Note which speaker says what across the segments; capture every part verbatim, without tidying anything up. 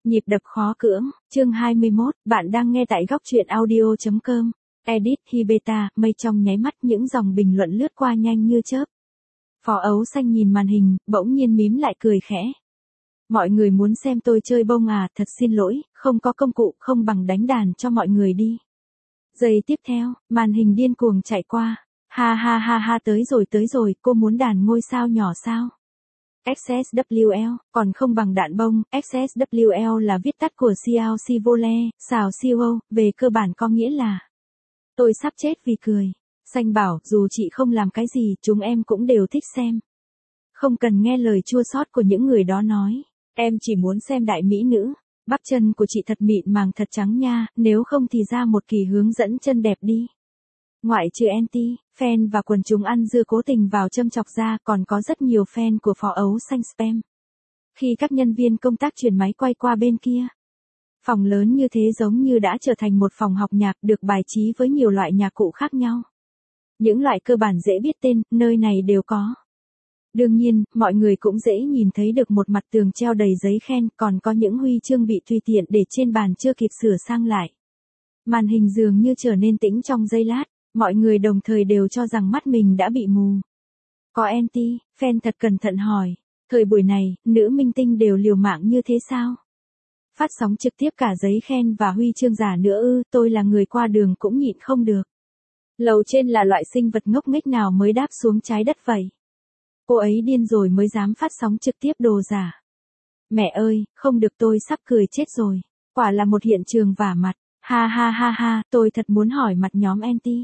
Speaker 1: Nhịp đập khó cưỡng, chương hai mươi mốt, bạn đang nghe tại góc truyện audio chấm com. Edit Hibeta, mây trong nháy mắt những dòng bình luận lướt qua nhanh như chớp. Phó Ấu Xanh nhìn màn hình, bỗng nhiên mím lại cười khẽ. Mọi người muốn xem tôi chơi bông à, thật xin lỗi, không có công cụ, không bằng đánh đàn cho mọi người đi. Giây tiếp theo, màn hình điên cuồng chạy qua. Ha ha ha ha, tới rồi tới rồi, cô muốn đàn ngôi sao nhỏ sao? ích ét vê lờ, còn không bằng đạn bông. ích ét vê lờ là viết tắt của Xiao Si Vole, xào siêu, về cơ bản có nghĩa là tôi sắp chết vì cười. Xanh bảo, dù chị không làm cái gì, chúng em cũng đều thích xem. Không cần nghe lời chua xót của những người đó nói, em chỉ muốn xem đại mỹ nữ. Bắp chân của chị thật mịn màng thật trắng nha, nếu không thì ra một kỳ hướng dẫn chân đẹp đi. Ngoại trừ anti, fan và quần chúng ăn dưa cố tình vào châm chọc ra, còn có rất nhiều fan của Phó Ấu Xanh spam. Khi các nhân viên công tác chuyển máy quay qua bên kia, phòng lớn như thế giống như đã trở thành một phòng học nhạc được bài trí với nhiều loại nhạc cụ khác nhau. Những loại cơ bản dễ biết tên, nơi này đều có. Đương nhiên, mọi người cũng dễ nhìn thấy được một mặt tường treo đầy giấy khen, còn có những huy chương bị tùy tiện để trên bàn chưa kịp sửa sang lại. Màn hình dường như trở nên tĩnh trong giây lát. Mọi người đồng thời đều cho rằng mắt mình đã bị mù. Có anti, fan thật cẩn thận hỏi, thời buổi này, nữ minh tinh đều liều mạng như thế sao? Phát sóng trực tiếp cả giấy khen và huy chương giả nữa ư, tôi là người qua đường cũng nhịn không được. Lầu trên là loại sinh vật ngốc nghếch nào mới đáp xuống trái đất vậy? Cô ấy điên rồi mới dám phát sóng trực tiếp đồ giả. Mẹ ơi, không được, tôi sắp cười chết rồi. Quả là một hiện trường vả mặt. Ha ha ha ha, tôi thật muốn hỏi mặt nhóm anti.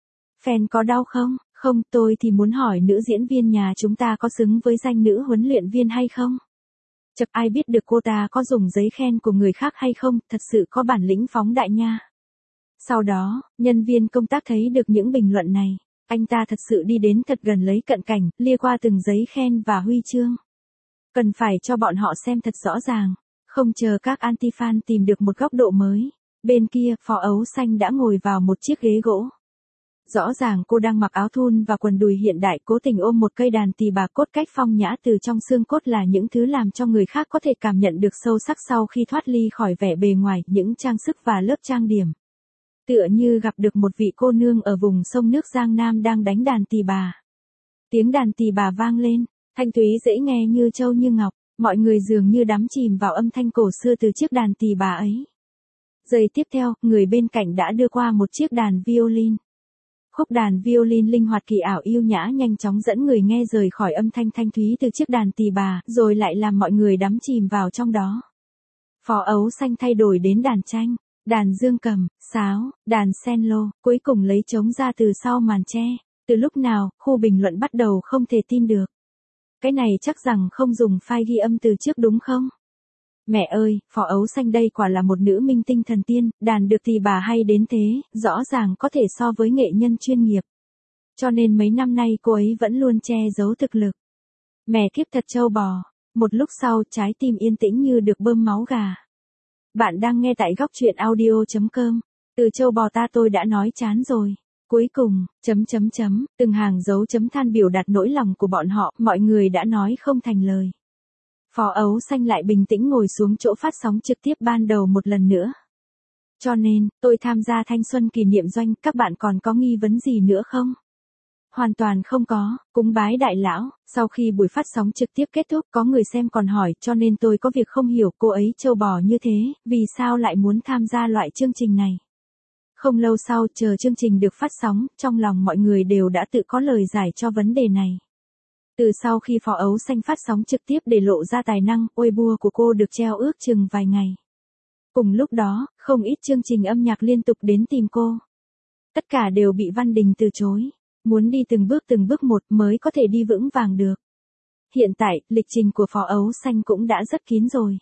Speaker 1: Fan có đau không? Không, tôi thì muốn hỏi nữ diễn viên nhà chúng ta có xứng với danh nữ huấn luyện viên hay không? Chật, ai biết được cô ta có dùng giấy khen của người khác hay không, thật sự có bản lĩnh phóng đại nha. Sau đó, nhân viên công tác thấy được những bình luận này, anh ta thật sự đi đến thật gần lấy cận cảnh, lia qua từng giấy khen và huy chương. Cần phải cho bọn họ xem thật rõ ràng, không chờ các anti-fan tìm được một góc độ mới. Bên kia, Phó Ấu Xanh đã ngồi vào một chiếc ghế gỗ. Rõ ràng cô đang mặc áo thun và quần đùi hiện đại, cố tình ôm một cây đàn tỳ bà cốt cách phong nhã từ trong xương cốt là những thứ làm cho người khác có thể cảm nhận được sâu sắc sau khi thoát ly khỏi vẻ bề ngoài, những trang sức và lớp trang điểm. Tựa như gặp được một vị cô nương ở vùng sông nước Giang Nam đang đánh đàn tỳ bà. Tiếng đàn tỳ bà vang lên, thanh thúy dễ nghe như châu như ngọc, mọi người dường như đắm chìm vào âm thanh cổ xưa từ chiếc đàn tỳ bà ấy. Giây tiếp theo, người bên cạnh đã đưa qua một chiếc đàn violin. Khúc đàn violin linh hoạt kỳ ảo yêu nhã nhanh chóng dẫn người nghe rời khỏi âm thanh thanh thúy từ chiếc đàn tỳ bà, rồi lại làm mọi người đắm chìm vào trong đó. Phó Ấu Xanh thay đổi đến đàn tranh, đàn dương cầm, sáo, đàn cello, cuối cùng lấy trống ra từ sau màn che. Từ lúc nào, khu bình luận bắt đầu không thể tin được. Cái này chắc rằng không dùng file ghi âm từ trước đúng không? Mẹ ơi, Phó Ấu Xanh đây quả là một nữ minh tinh thần tiên, đàn được thì bà hay đến thế, rõ ràng có thể so với nghệ nhân chuyên nghiệp. Cho nên mấy năm nay cô ấy vẫn luôn che giấu thực lực. Mẹ kiếp thật trâu bò. Một lúc sau, trái tim yên tĩnh như được bơm máu gà. Bạn đang nghe tại góc truyện audio chấm com. Từ trâu bò ta tôi đã nói chán rồi. Cuối cùng, chấm chấm chấm, từng hàng dấu chấm than biểu đạt nỗi lòng của bọn họ, mọi người đã nói không thành lời. Phó Ấu Xanh lại bình tĩnh ngồi xuống chỗ phát sóng trực tiếp ban đầu một lần nữa. Cho nên, tôi tham gia thanh xuân kỷ niệm doanh, các bạn còn có nghi vấn gì nữa không? Hoàn toàn không có, cúng bái đại lão. Sau khi buổi phát sóng trực tiếp kết thúc, có người xem còn hỏi, cho nên tôi có việc không hiểu cô ấy trâu bò như thế, vì sao lại muốn tham gia loại chương trình này. Không lâu sau, chờ chương trình được phát sóng, trong lòng mọi người đều đã tự có lời giải cho vấn đề này. Từ sau khi Phó Ấu Xanh phát sóng trực tiếp để lộ ra tài năng, Weibo của cô được treo ước chừng vài ngày. Cùng lúc đó, không ít chương trình âm nhạc liên tục đến tìm cô. Tất cả đều bị Văn Đình từ chối. Muốn đi từng bước từng bước một mới có thể đi vững vàng được. Hiện tại, lịch trình của Phó Ấu Xanh cũng đã rất kín rồi.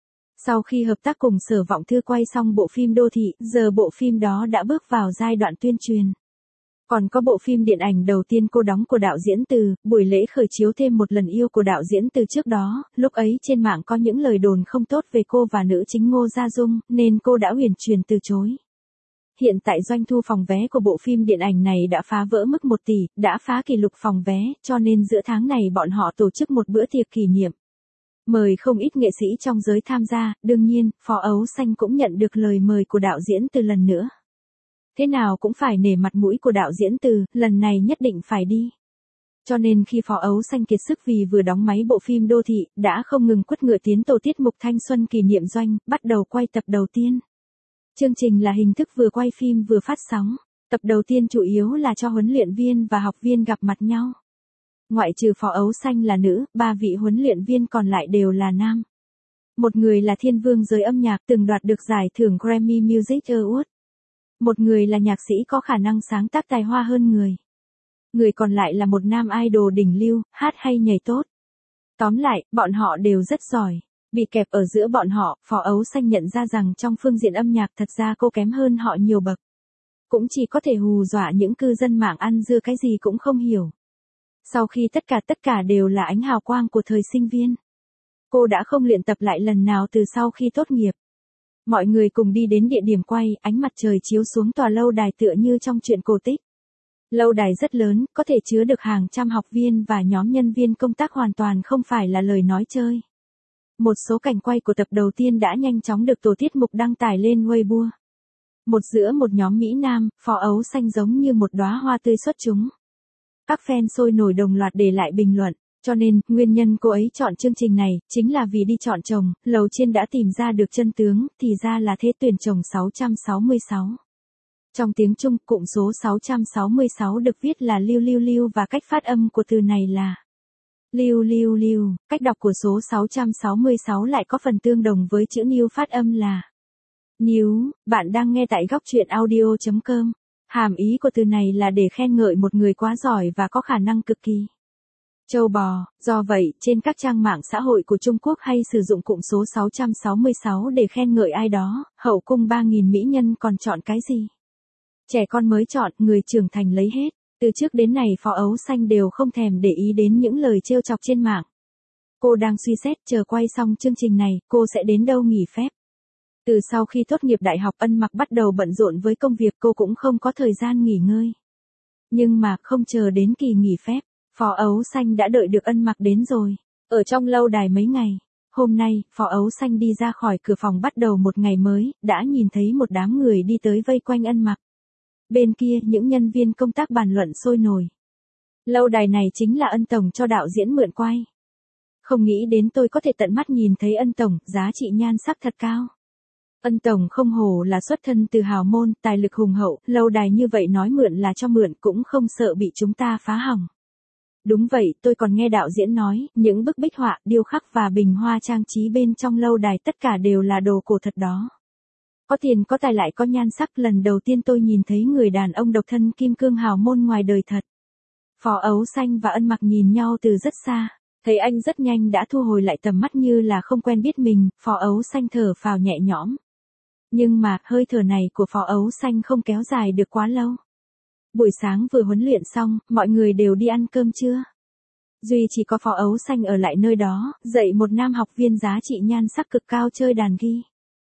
Speaker 1: Sau khi hợp tác cùng Sở Vọng Thư quay xong bộ phim Đô Thị, giờ bộ phim đó đã bước vào giai đoạn tuyên truyền. Còn có bộ phim điện ảnh đầu tiên cô đóng của đạo diễn Từ, buổi lễ khởi chiếu thêm một lần yêu của đạo diễn Từ trước đó, lúc ấy trên mạng có những lời đồn không tốt về cô và nữ chính Ngô Gia Dung, nên cô đã huyền truyền từ chối. Hiện tại doanh thu phòng vé của bộ phim điện ảnh này đã phá vỡ mức một tỷ, đã phá kỷ lục phòng vé, cho nên giữa tháng này bọn họ tổ chức một bữa tiệc kỷ niệm. Mời không ít nghệ sĩ trong giới tham gia, đương nhiên, Phó Ấu Xanh cũng nhận được lời mời của đạo diễn Từ lần nữa. Thế nào cũng phải nể mặt mũi của đạo diễn Từ, lần này nhất định phải đi. Cho nên khi Phó Ấu Xanh kiệt sức vì vừa đóng máy bộ phim Đô Thị, đã không ngừng quất ngựa tiến tổ tiết mục thanh xuân kỷ niệm doanh, bắt đầu quay tập đầu tiên. Chương trình là hình thức vừa quay phim vừa phát sóng. Tập đầu tiên chủ yếu là cho huấn luyện viên và học viên gặp mặt nhau. Ngoại trừ Phó Ấu Xanh là nữ, ba vị huấn luyện viên còn lại đều là nam. Một người là thiên vương giới âm nhạc từng đoạt được giải thưởng Grammy Music Award. Một người là nhạc sĩ có khả năng sáng tác tài hoa hơn người. Người còn lại là một nam idol đỉnh lưu, hát hay nhảy tốt. Tóm lại, bọn họ đều rất giỏi. Bị kẹp ở giữa bọn họ, Phó Ấu Xanh nhận ra rằng trong phương diện âm nhạc thật ra cô kém hơn họ nhiều bậc. Cũng chỉ có thể hù dọa những cư dân mạng ăn dưa cái gì cũng không hiểu. Sau khi tất cả tất cả đều là ánh hào quang của thời sinh viên. Cô đã không luyện tập lại lần nào từ sau khi tốt nghiệp. Mọi người cùng đi đến địa điểm quay, ánh mặt trời chiếu xuống tòa lâu đài tựa như trong truyện cổ tích. Lâu đài rất lớn, có thể chứa được hàng trăm học viên và nhóm nhân viên công tác hoàn toàn không phải là lời nói chơi. Một số cảnh quay của tập đầu tiên đã nhanh chóng được tổ tiết mục đăng tải lên Weibo. Một giữa một nhóm Mỹ Nam, Phó Ấu Xanh giống như một đóa hoa tươi xuất chúng. Các fan sôi nổi đồng loạt để lại bình luận, cho nên, nguyên nhân cô ấy chọn chương trình này, chính là vì đi chọn chồng, Lầu Chiên đã tìm ra được chân tướng, thì ra là thế tuyển chồng sáu trăm sáu mươi sáu. Trong tiếng Trung, cụm số sáu trăm sáu mươi sáu được viết là lưu lưu lưu và cách phát âm của từ này là lưu lưu lưu, cách đọc của số sáu trăm sáu mươi sáu lại có phần tương đồng với chữ new phát âm là Níu, bạn đang nghe tại góc truyện audio chấm com. Hàm ý của từ này là để khen ngợi một người quá giỏi và có khả năng cực kỳ. Châu bò, do vậy, trên các trang mạng xã hội của Trung Quốc hay sử dụng cụm số sáu trăm sáu mươi sáu để khen ngợi ai đó, hậu cung ba nghìn mỹ nhân còn chọn cái gì? Trẻ con mới chọn, người trưởng thành lấy hết. Từ trước đến nay Phó Ấu Xanh đều không thèm để ý đến những lời trêu chọc trên mạng. Cô đang suy xét chờ quay xong chương trình này, cô sẽ đến đâu nghỉ phép. Từ sau khi tốt nghiệp đại học Ân Mặc bắt đầu bận rộn với công việc cô cũng không có thời gian nghỉ ngơi. Nhưng mà không chờ đến kỳ nghỉ phép, Phó Ấu Xanh đã đợi được Ân Mặc đến rồi. Ở trong lâu đài mấy ngày, hôm nay, Phó Ấu Xanh đi ra khỏi cửa phòng bắt đầu một ngày mới, đã nhìn thấy một đám người đi tới vây quanh Ân Mặc. Bên kia những nhân viên công tác bàn luận sôi nổi. Lâu đài này chính là Ân Tổng cho đạo diễn mượn quay. Không nghĩ đến tôi có thể tận mắt nhìn thấy Ân Tổng, giá trị nhan sắc thật cao. Ân Tổng không hổ là xuất thân từ hào môn, tài lực hùng hậu, lâu đài như vậy nói mượn là cho mượn cũng không sợ bị chúng ta phá hỏng. Đúng vậy, tôi còn nghe đạo diễn nói, những bức bích họa, điêu khắc và bình hoa trang trí bên trong lâu đài tất cả đều là đồ cổ thật đó. Có tiền có tài lại có nhan sắc, lần đầu tiên tôi nhìn thấy người đàn ông độc thân kim cương hào môn ngoài đời thật. Phó Ấu Xanh và Ân Mặc nhìn nhau từ rất xa, thấy anh rất nhanh đã thu hồi lại tầm mắt như là không quen biết mình, Phó Ấu Xanh thở phào nhẹ nhõm. Nhưng mà, hơi thở này của Phó Ấu Xanh không kéo dài được quá lâu. Buổi sáng vừa huấn luyện xong, mọi người đều đi ăn cơm trưa. Duy chỉ có Phó Ấu Xanh ở lại nơi đó, dạy một nam học viên giá trị nhan sắc cực cao chơi đàn ghi.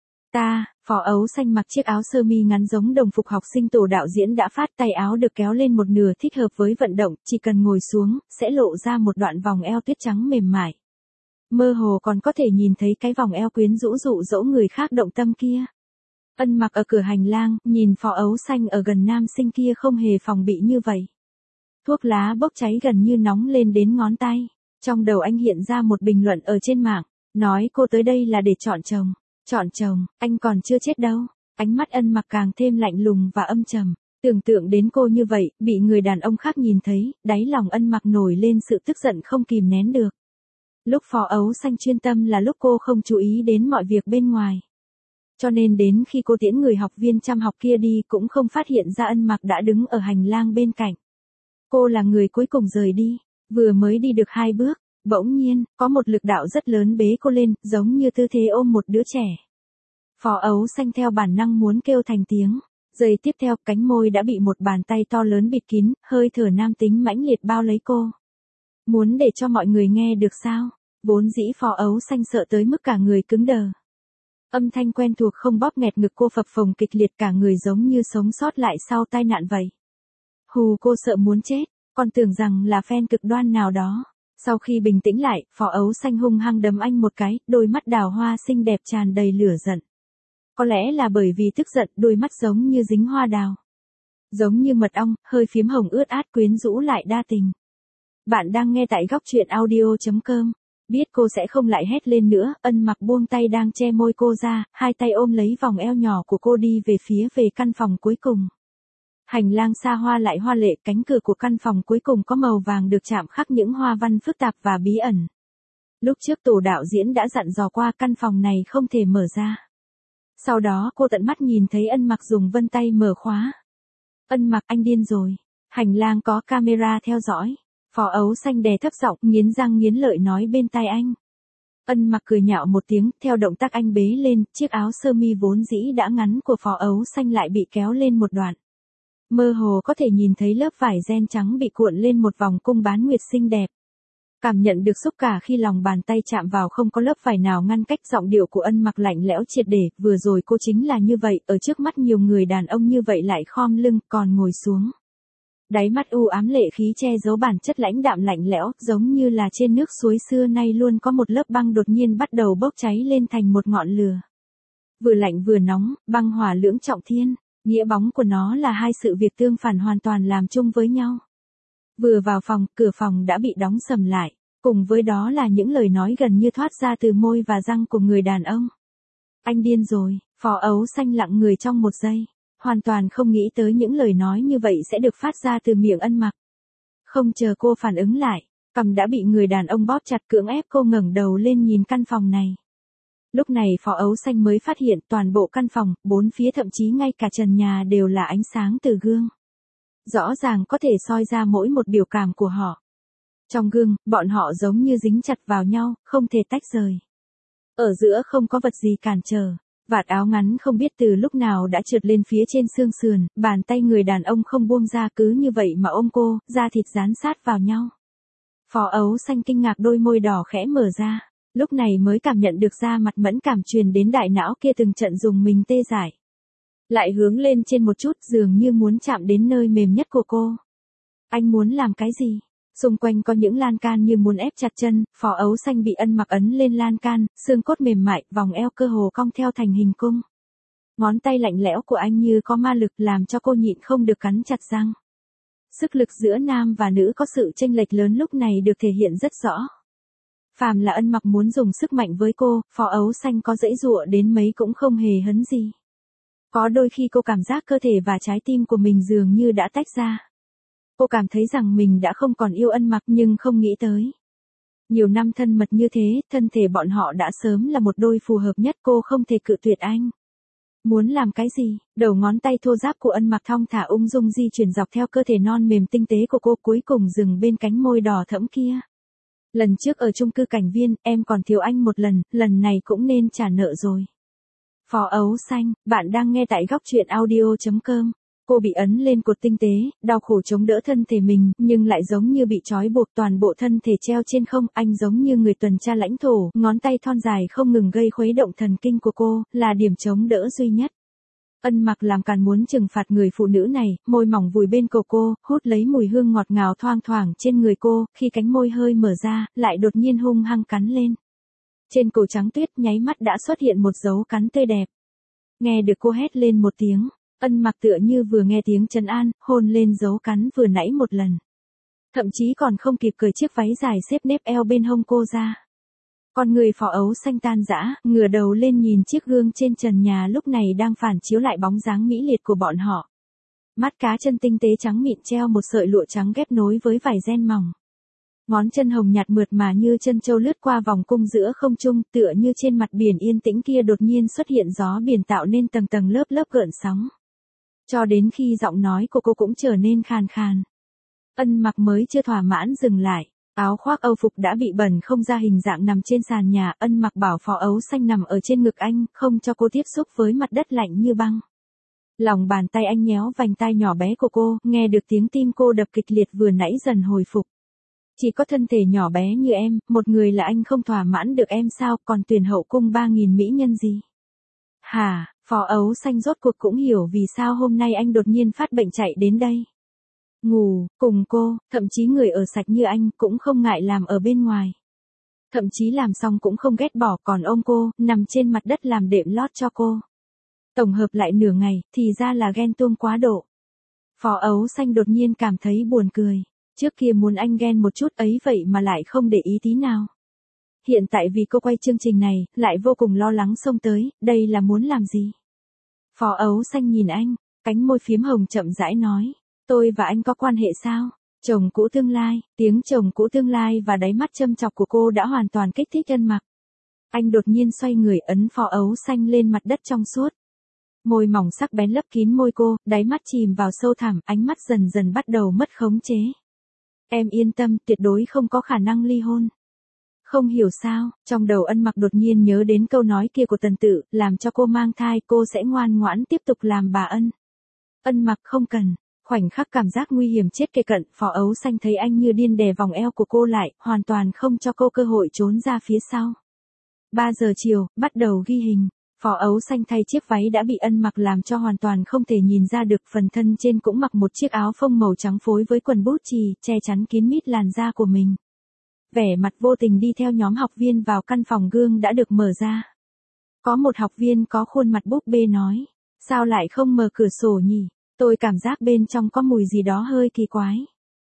Speaker 1: Ta, Phó Ấu Xanh mặc chiếc áo sơ mi ngắn giống đồng phục học sinh tổ đạo diễn đã phát, tay áo được kéo lên một nửa thích hợp với vận động, chỉ cần ngồi xuống, sẽ lộ ra một đoạn vòng eo tuyết trắng mềm mại. Mơ hồ còn có thể nhìn thấy cái vòng eo quyến rũ dụ dỗ người khác động tâm kia. Ân Mặc ở cửa hành lang, nhìn Phó Ấu Xanh ở gần nam sinh kia không hề phòng bị như vậy. Thuốc lá bốc cháy gần như nóng lên đến ngón tay. Trong đầu anh hiện ra một bình luận ở trên mạng, nói cô tới đây là để chọn chồng. Chọn chồng, anh còn chưa chết đâu. Ánh mắt Ân Mặc càng thêm lạnh lùng và âm trầm. Tưởng tượng đến cô như vậy, bị người đàn ông khác nhìn thấy, đáy lòng Ân Mặc nổi lên sự tức giận không kìm nén được. Lúc Phó Ấu Xanh chuyên tâm là lúc cô không chú ý đến mọi việc bên ngoài. Cho nên đến khi cô tiễn người học viên chăm học kia đi cũng không phát hiện ra Ân Mặc đã đứng ở hành lang bên cạnh. Cô là người cuối cùng rời đi, vừa mới đi được hai bước, bỗng nhiên, có một lực đạo rất lớn bế cô lên, giống như tư thế ôm một đứa trẻ. Phó Ấu Xanh theo bản năng muốn kêu thành tiếng, giây tiếp theo cánh môi đã bị một bàn tay to lớn bịt kín, hơi thở nam tính mãnh liệt bao lấy cô. Muốn để cho mọi người nghe được sao? Vốn dĩ Phó Ấu Xanh sợ tới mức cả người cứng đờ. Âm thanh quen thuộc không bóp nghẹt ngực cô phập phồng kịch liệt cả người giống như sống sót lại sau tai nạn vậy. Hù cô sợ muốn chết, còn tưởng rằng là fan cực đoan nào đó. Sau khi bình tĩnh lại, Phó Ấu Xanh hung hăng đấm anh một cái, đôi mắt đào hoa xinh đẹp tràn đầy lửa giận. Có lẽ là bởi vì tức giận, đôi mắt giống như dính hoa đào. Giống như mật ong, hơi phiếm hồng ướt át quyến rũ lại đa tình. Bạn đang nghe tại góc truyện audio chấm com. Biết cô sẽ không lại hét lên nữa, Ân Mặc buông tay đang che môi cô ra, hai tay ôm lấy vòng eo nhỏ của cô đi về phía về căn phòng cuối cùng. Hành lang xa hoa lại hoa lệ, cánh cửa của căn phòng cuối cùng có màu vàng được chạm khắc những hoa văn phức tạp và bí ẩn. Lúc trước tổ đạo diễn đã dặn dò qua căn phòng này không thể mở ra. Sau đó cô tận mắt nhìn thấy Ân Mặc dùng vân tay mở khóa. Ân Mặc, anh điên rồi. Hành lang có camera theo dõi. Phó Ấu Xanh đè thấp giọng, nghiến răng nghiến lợi nói bên tai anh. Ân Mặc cười nhạo một tiếng, theo động tác anh bế lên, chiếc áo sơ mi vốn dĩ đã ngắn của Phó Ấu Xanh lại bị kéo lên một đoạn. Mơ hồ có thể nhìn thấy lớp vải ren trắng bị cuộn lên một vòng cung bán nguyệt xinh đẹp. Cảm nhận được xúc cả khi lòng bàn tay chạm vào không có lớp vải nào ngăn cách, giọng điệu của Ân Mặc lạnh lẽo triệt để, vừa rồi cô chính là như vậy, ở trước mắt nhiều người đàn ông như vậy lại khom lưng, còn ngồi xuống. Đáy mắt u ám lệ khí che giấu bản chất lãnh đạm lạnh lẽo, giống như là trên nước suối xưa nay luôn có một lớp băng đột nhiên bắt đầu bốc cháy lên thành một ngọn lửa. Vừa lạnh vừa nóng, băng hỏa lưỡng trọng thiên, nghĩa bóng của nó là hai sự việc tương phản hoàn toàn làm chung với nhau. Vừa vào phòng, cửa phòng đã bị đóng sầm lại, cùng với đó là những lời nói gần như thoát ra từ môi và răng của người đàn ông. Anh điên rồi, Phó Ấu Xanh lặng người trong một giây. Hoàn toàn không nghĩ tới những lời nói như vậy sẽ được phát ra từ miệng Ân Mặc. Không chờ cô phản ứng lại, cằm đã bị người đàn ông bóp chặt cưỡng ép cô ngẩng đầu lên nhìn căn phòng này. Lúc này Phó Ấu Xanh mới phát hiện toàn bộ căn phòng, bốn phía thậm chí ngay cả trần nhà đều là ánh sáng từ gương. Rõ ràng có thể soi ra mỗi một biểu cảm của họ. Trong gương, bọn họ giống như dính chặt vào nhau, không thể tách rời. Ở giữa không có vật gì cản trở. Vạt áo ngắn không biết từ lúc nào đã trượt lên phía trên xương sườn, bàn tay người đàn ông không buông ra cứ như vậy mà ôm cô, da thịt dán sát vào nhau. Phó Ấu Xanh kinh ngạc, đôi môi đỏ khẽ mở ra, lúc này mới cảm nhận được da mặt mẫn cảm truyền đến đại não kia từng trận dùng mình tê dại. Lại hướng lên trên một chút, dường như muốn chạm đến nơi mềm nhất của cô. Anh muốn làm cái gì? Xung quanh có những lan can như muốn ép chặt chân, Phó Ấu Xanh bị Ân Mặc ấn lên lan can, xương cốt mềm mại, vòng eo cơ hồ cong theo thành hình cung. Ngón tay lạnh lẽo của anh như có ma lực làm cho cô nhịn không được cắn chặt răng. Sức lực giữa nam và nữ có sự chênh lệch lớn lúc này được thể hiện rất rõ. Phàm là Ân Mặc muốn dùng sức mạnh với cô, Phó Ấu Xanh có giãy giụa đến mấy cũng không hề hấn gì. Có đôi khi cô cảm giác cơ thể và trái tim của mình dường như đã tách ra. Cô cảm thấy rằng mình đã không còn yêu Ân Mặc nhưng không nghĩ tới. Nhiều năm thân mật như thế, thân thể bọn họ đã sớm là một đôi phù hợp nhất, cô không thể cự tuyệt anh. Muốn làm cái gì? Đầu ngón tay thô ráp của Ân Mặc thong thả ung dung di chuyển dọc theo cơ thể non mềm tinh tế của cô, cuối cùng dừng bên cánh môi đỏ thẫm kia. Lần trước ở chung cư Cảnh Viên, em còn thiếu anh một lần, lần này cũng nên trả nợ rồi. Phó Ấu Xanh, bạn đang nghe tại góc truyện audio chấm com. Cô bị ấn lên cột tinh tế, đau khổ chống đỡ thân thể mình, nhưng lại giống như bị trói buộc, toàn bộ thân thể treo trên không, anh giống như người tuần tra lãnh thổ, ngón tay thon dài không ngừng gây khuấy động thần kinh của cô, là điểm chống đỡ duy nhất. Ân Mặc làm càn muốn trừng phạt người phụ nữ này, môi mỏng vùi bên cổ cô, hút lấy mùi hương ngọt ngào thoang thoảng trên người cô, khi cánh môi hơi mở ra, lại đột nhiên hung hăng cắn lên. Trên cổ trắng tuyết nháy mắt đã xuất hiện một dấu cắn tươi đẹp. Nghe được cô hét lên một tiếng. Ân Mặc tựa như vừa nghe tiếng trấn an, hôn lên dấu cắn vừa nãy một lần. Thậm chí còn không kịp cởi chiếc váy dài xếp nếp eo bên hông cô ra. Con người Phó Ấu Xanh tan rã, ngửa đầu lên nhìn chiếc gương trên trần nhà lúc này đang phản chiếu lại bóng dáng mỹ liệt của bọn họ. Mắt cá chân tinh tế trắng mịn treo một sợi lụa trắng ghép nối với vải ren mỏng. Ngón chân hồng nhạt mượt mà như chân châu lướt qua vòng cung giữa không trung, tựa như trên mặt biển yên tĩnh kia đột nhiên xuất hiện gió biển tạo nên tầng tầng lớp lớp gợn sóng. Cho đến khi giọng nói của cô cũng trở nên khàn khàn. Ân Mặc mới chưa thỏa mãn dừng lại, áo khoác Âu phục đã bị bẩn không ra hình dạng nằm trên sàn nhà, Ân Mặc bảo Phó Ấu Xanh nằm ở trên ngực anh, không cho cô tiếp xúc với mặt đất lạnh như băng. Lòng bàn tay anh nhéo vành tai nhỏ bé của cô, nghe được tiếng tim cô đập kịch liệt vừa nãy dần hồi phục. Chỉ có thân thể nhỏ bé như em, một người là anh không thỏa mãn được em sao, còn tuyển hậu cung ba nghìn mỹ nhân gì? Hả? Phó Ấu Xanh rốt cuộc cũng hiểu vì sao hôm nay anh đột nhiên phát bệnh chạy đến đây. ngủ, cùng cô, thậm chí người ở sạch như anh cũng không ngại làm ở bên ngoài. Thậm chí làm xong cũng không ghét bỏ còn ôm cô, nằm trên mặt đất làm đệm lót cho cô. Tổng hợp lại nửa ngày, thì ra là ghen tuông quá độ. Phó Ấu Xanh đột nhiên cảm thấy buồn cười. Trước kia muốn anh ghen một chút ấy vậy mà lại không để ý tí nào. Hiện tại vì cô quay chương trình này, lại vô cùng lo lắng xông tới, đây là muốn làm gì? Phó Ấu Xanh nhìn anh, cánh môi phím hồng chậm rãi nói. Tôi và anh có quan hệ sao? Chồng cũ tương lai, tiếng chồng cũ tương lai và đáy mắt châm chọc của cô đã hoàn toàn kích thích Ân Mặc. Anh đột nhiên xoay người ấn Phó Ấu Xanh lên mặt đất trong suốt. Môi mỏng sắc bén lấp kín môi cô, đáy mắt chìm vào sâu thẳm, ánh mắt dần dần bắt đầu mất khống chế. Em yên tâm, tuyệt đối không có khả năng ly hôn. Không hiểu sao, trong đầu Ân Mặc đột nhiên nhớ đến câu nói kia của Tần Tự, làm cho cô mang thai cô sẽ ngoan ngoãn tiếp tục làm bà Ân. Ân Mặc không cần. Khoảnh khắc cảm giác nguy hiểm chết kề cận, Phó Ấu Xanh thấy anh như điên đè vòng eo của cô lại, hoàn toàn không cho cô cơ hội trốn ra phía sau. ba giờ chiều, bắt đầu ghi hình. Phó Ấu Xanh thay chiếc váy đã bị Ân Mặc làm cho hoàn toàn không thể nhìn ra được, phần thân trên cũng mặc một chiếc áo phông màu trắng phối với quần bút chì, che chắn kín mít làn da của mình. Vẻ mặt vô tình đi theo nhóm học viên vào căn phòng gương đã được mở ra. Có một học viên có khuôn mặt búp bê nói, sao lại không mở cửa sổ nhỉ? Tôi cảm giác bên trong có mùi gì đó hơi kỳ quái.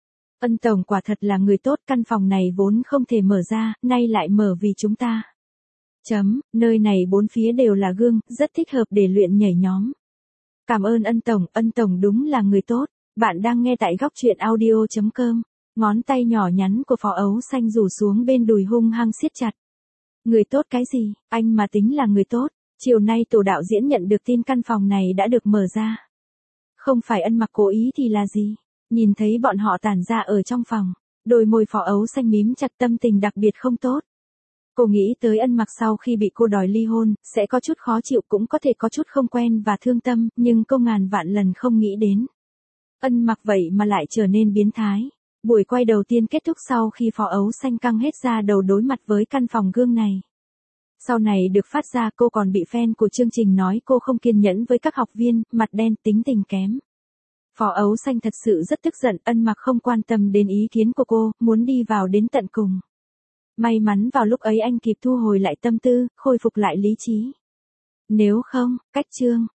Speaker 1: Ân tổng quả thật là người tốt, căn phòng này vốn không thể mở ra, nay lại mở vì chúng ta. Chấm, nơi này bốn phía đều là gương, rất thích hợp để luyện nhảy nhóm. Cảm ơn Ân tổng, Ân tổng đúng là người tốt. Bạn đang nghe tại góc truyện audio chấm com. Ngón tay nhỏ nhắn của Phó Ấu Xanh rủ xuống bên đùi hung hăng siết chặt. Người tốt cái gì, anh mà tính là người tốt. Chiều nay tổ đạo diễn nhận được tin căn phòng này đã được mở ra. Không phải Ân Mặc cố ý thì là gì? Nhìn thấy bọn họ tản ra ở trong phòng, đôi môi Phó Ấu Xanh mím chặt, tâm tình đặc biệt không tốt. Cô nghĩ tới Ân Mặc sau khi bị cô đòi ly hôn, sẽ có chút khó chịu, cũng có thể có chút không quen và thương tâm, nhưng cô ngàn vạn lần không nghĩ đến. Ân Mặc vậy mà lại trở nên biến thái. Buổi quay đầu tiên kết thúc sau khi Phó Ấu Xanh căng hết da đầu đối mặt với căn phòng gương này. Sau này được phát ra cô còn bị fan của chương trình nói cô không kiên nhẫn với các học viên, mặt đen, tính tình kém. Phó Ấu Xanh thật sự rất tức giận, Ân Mặc không quan tâm đến ý kiến của cô, muốn đi vào đến tận cùng. May mắn vào lúc ấy anh kịp thu hồi lại tâm tư, khôi phục lại lý trí. Nếu không, cách chương.